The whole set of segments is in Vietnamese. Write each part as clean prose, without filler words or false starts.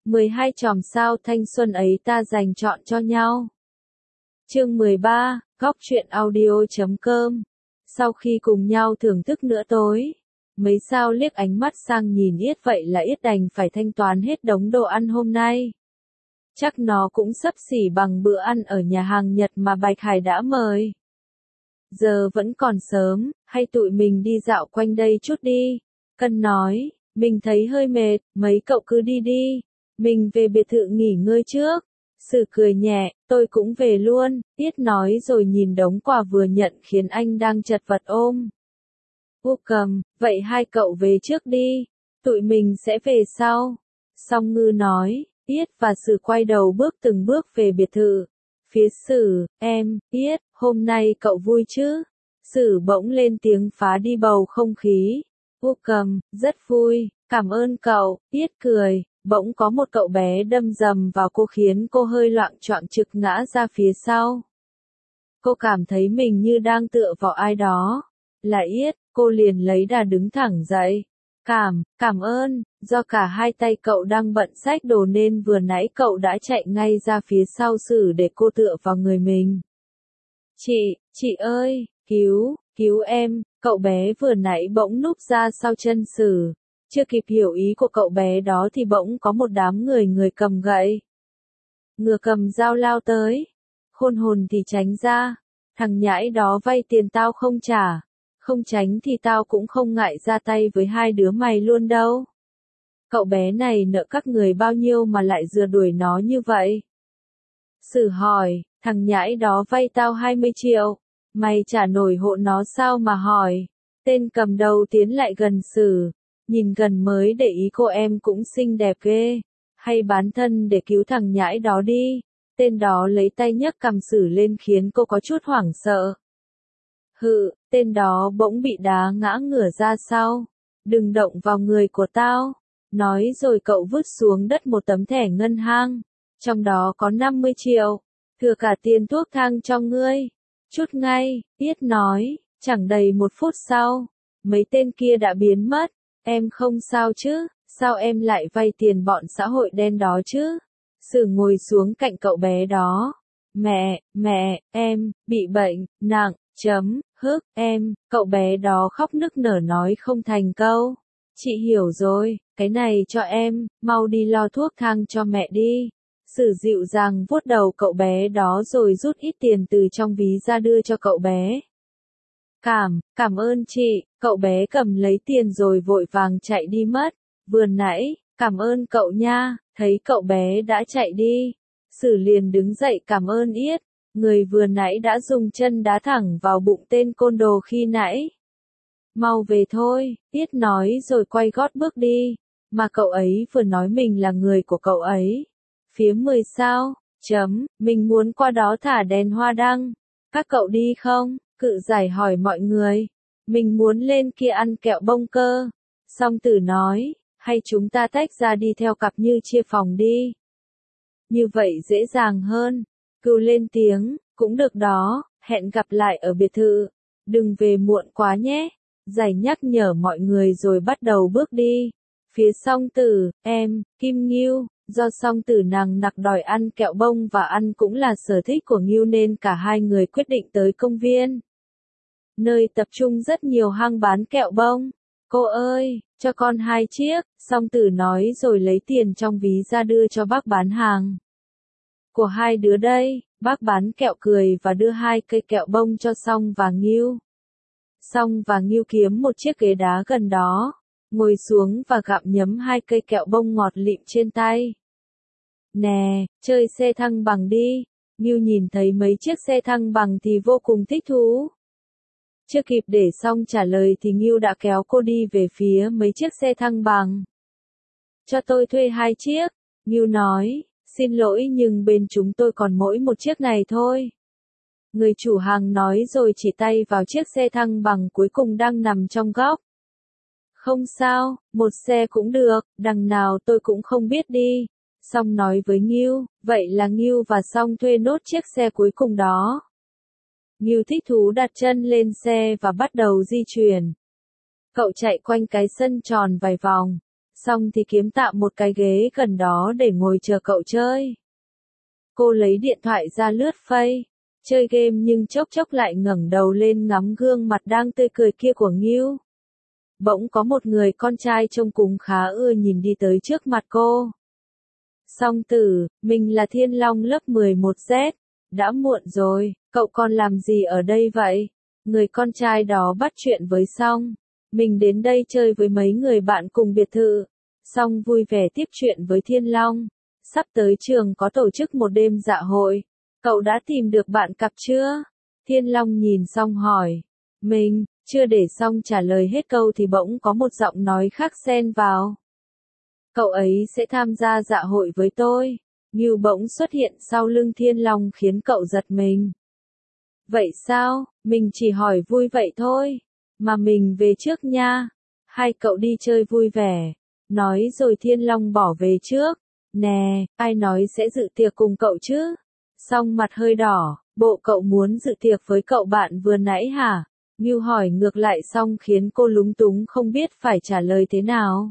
12 chòm sao thanh xuân ấy ta dành chọn cho nhau. Chương 13, góc truyện audio.com. Sau khi cùng nhau thưởng thức bữa tối, mấy sao liếc ánh mắt sang nhìn Yết, vậy là Yết đành phải thanh toán hết đống đồ ăn hôm nay. Chắc nó cũng xấp xỉ bằng bữa ăn ở nhà hàng Nhật mà Bạch Hải đã mời. Giờ vẫn còn sớm, hay tụi mình đi dạo quanh đây chút đi. Cân nói, mình thấy hơi mệt, mấy cậu cứ đi đi. Mình về biệt thự nghỉ ngơi trước. Sử cười nhẹ, tôi cũng về luôn, Yết nói rồi nhìn đống quà vừa nhận khiến anh đang chật vật ôm. Cầm, vậy hai cậu về trước đi, tụi mình sẽ về sau. Song Ngư nói, Yết và Sử quay đầu bước từng bước về biệt thự. Phía Sử, em, Yết, hôm nay cậu vui chứ? Sử bỗng lên tiếng phá đi bầu không khí. Cầm, rất vui, cảm ơn cậu, Yết cười. Bỗng có một cậu bé đâm dầm vào cô khiến cô hơi loạng choạng trực ngã ra phía sau. Cô cảm thấy mình như đang tựa vào ai đó. Là Yết, cô liền lấy đà đứng thẳng dậy. Cảm ơn, do cả hai tay cậu đang bận xách đồ nên vừa nãy cậu đã chạy ngay ra phía sau Sử để cô tựa vào người mình. Chị ơi, cứu em, cậu bé vừa nãy bỗng núp ra sau chân Sử. Chưa kịp hiểu ý của cậu bé đó thì bỗng có một đám người cầm gậy, ngựa cầm dao lao tới. Khôn hồn thì tránh ra, thằng nhãi đó vay tiền tao không trả, không tránh thì tao cũng không ngại ra tay với hai đứa mày luôn đâu. Cậu bé này nợ các người bao nhiêu mà lại rượt đuổi nó như vậy? Sử hỏi, thằng nhãi đó vay tao 20 triệu, mày trả nổi hộ nó sao mà hỏi? Tên cầm đầu tiến lại gần Sử. Nhìn gần mới để ý cô em cũng xinh đẹp ghê, hay bán thân để cứu thằng nhãi đó đi. Tên đó lấy tay nhấc cằm Sử lên khiến cô có chút hoảng sợ. Tên đó bỗng bị đá ngã ngửa ra sau. Đừng động vào người của tao. Nói rồi cậu vứt xuống đất một tấm thẻ ngân hàng. Trong đó có 50 triệu. Thừa cả tiền thuốc thang cho ngươi. Chút ngay, Yết nói, chẳng đầy một phút sau. Mấy tên kia đã biến mất. Em không sao chứ, sao em lại vay tiền bọn xã hội đen đó chứ? Sử ngồi xuống cạnh cậu bé đó. Mẹ, em, bị bệnh, nặng, em, cậu bé đó khóc nức nở nói không thành câu. Chị hiểu rồi, cái này cho em, mau đi lo thuốc thang cho mẹ đi. Sử dịu dàng vuốt đầu cậu bé đó rồi rút ít tiền từ trong ví ra đưa cho cậu bé. Cảm ơn chị, cậu bé cầm lấy tiền rồi vội vàng chạy đi mất. Vừa nãy, cảm ơn cậu nha, thấy cậu bé đã chạy đi. Sử liền đứng dậy cảm ơn Yết, người vừa nãy đã dùng chân đá thẳng vào bụng tên côn đồ khi nãy. Mau về thôi, Yết nói rồi quay gót bước đi, mà cậu ấy vừa nói mình là người của cậu ấy. Phía 10 sao, mình muốn qua đó thả đèn hoa đăng, các cậu đi không? Cự giải hỏi mọi người. Mình muốn lên kia ăn kẹo bông cơ. Song Tử nói, hay chúng ta tách ra đi theo cặp như chia phòng đi. Như vậy dễ dàng hơn. Cừu lên tiếng, cũng được đó, hẹn gặp lại ở biệt thự. Đừng về muộn quá nhé. Giải nhắc nhở mọi người rồi bắt đầu bước đi. Phía Song Tử, em, Kim Ngưu. Do Song Tử nằng nặc đòi ăn kẹo bông và ăn cũng là sở thích của Ngưu nên cả hai người quyết định tới công viên. Nơi tập trung rất nhiều hang bán kẹo bông. Cô ơi, cho con 2 chiếc, Song Tử nói rồi lấy tiền trong ví ra đưa cho bác bán hàng. Của hai đứa đây, bác bán kẹo cười và đưa 2 cây kẹo bông cho Song và Ngưu. Song và Ngưu kiếm một chiếc ghế đá gần đó, ngồi xuống và gặm nhấm 2 cây kẹo bông ngọt lịm trên tay. Nè, chơi xe thăng bằng đi. Ngưu nhìn thấy mấy chiếc xe thăng bằng thì vô cùng thích thú. Chưa kịp để xong trả lời thì Ngưu đã kéo cô đi về phía mấy chiếc xe thăng bằng. Cho tôi thuê 2 chiếc, Ngưu nói, xin lỗi nhưng bên chúng tôi còn mỗi một chiếc này thôi. Người chủ hàng nói rồi chỉ tay vào chiếc xe thăng bằng cuối cùng đang nằm trong góc. Không sao, một xe cũng được, đằng nào tôi cũng không biết đi. Song nói với Ngưu, vậy là Ngưu và Song thuê nốt chiếc xe cuối cùng đó. Ngưu thích thú đặt chân lên xe và bắt đầu di chuyển. Cậu chạy quanh cái sân tròn vài vòng. Xong thì kiếm tạm một cái ghế gần đó để ngồi chờ cậu chơi. Cô lấy điện thoại ra lướt Face, chơi game nhưng chốc chốc lại ngẩng đầu lên ngắm gương mặt đang tươi cười kia của Ngưu. Bỗng có một người con trai trông cũng khá ưa nhìn đi tới trước mặt cô. Song Tử, mình là Thiên Long lớp 11Z. Đã muộn rồi, cậu còn làm gì ở đây vậy? Người con trai đó bắt chuyện với Song. Mình đến đây chơi với mấy người bạn cùng biệt thự. Song vui vẻ tiếp chuyện với Thiên Long. Sắp tới trường có tổ chức một đêm dạ hội. Cậu đã tìm được bạn cặp chưa? Thiên Long nhìn Song hỏi. Mình, chưa để Song trả lời hết câu thì bỗng có một giọng nói khác xen vào. Cậu ấy sẽ tham gia dạ hội với tôi. Ngưu bỗng xuất hiện sau lưng Thiên Long khiến cậu giật mình. Vậy sao? Mình chỉ hỏi vui vậy thôi. Mà mình về trước nha. Hai cậu đi chơi vui vẻ. Nói rồi Thiên Long bỏ về trước. Nè, ai nói sẽ dự tiệc cùng cậu chứ? Song mặt hơi đỏ, bộ cậu muốn dự tiệc với cậu bạn vừa nãy hả? Ngưu hỏi ngược lại xong khiến cô lúng túng không biết phải trả lời thế nào.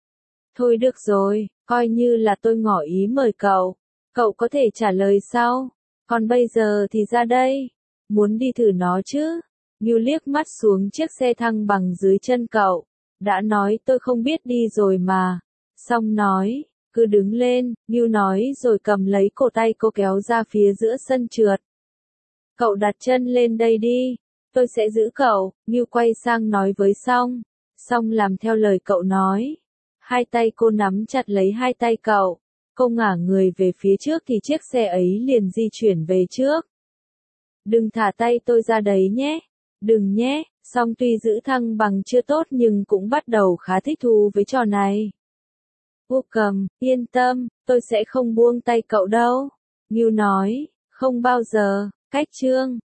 Thôi được rồi, coi như là tôi ngỏ ý mời cậu. Cậu có thể trả lời sau. Còn bây giờ thì ra đây. Muốn đi thử nó chứ? Ngưu liếc mắt xuống chiếc xe thăng bằng dưới chân cậu. Đã nói tôi không biết đi rồi mà. Xong nói, cứ đứng lên, Ngưu nói rồi cầm lấy cổ tay cô kéo ra phía giữa sân trượt. Cậu đặt chân lên đây đi. Tôi sẽ giữ cậu. Ngưu quay sang nói với Song. Song làm theo lời cậu nói. Hai tay cô nắm chặt lấy hai tay cậu. Cô ngả người về phía trước thì chiếc xe ấy liền di chuyển về trước. Đừng thả tay tôi ra đấy nhé. Đừng nhé. Song tuy giữ thăng bằng chưa tốt nhưng cũng bắt đầu khá thích thú với trò này. Vô Cầm, yên tâm, tôi sẽ không buông tay cậu đâu. Ngưu nói, không bao giờ. Cách chương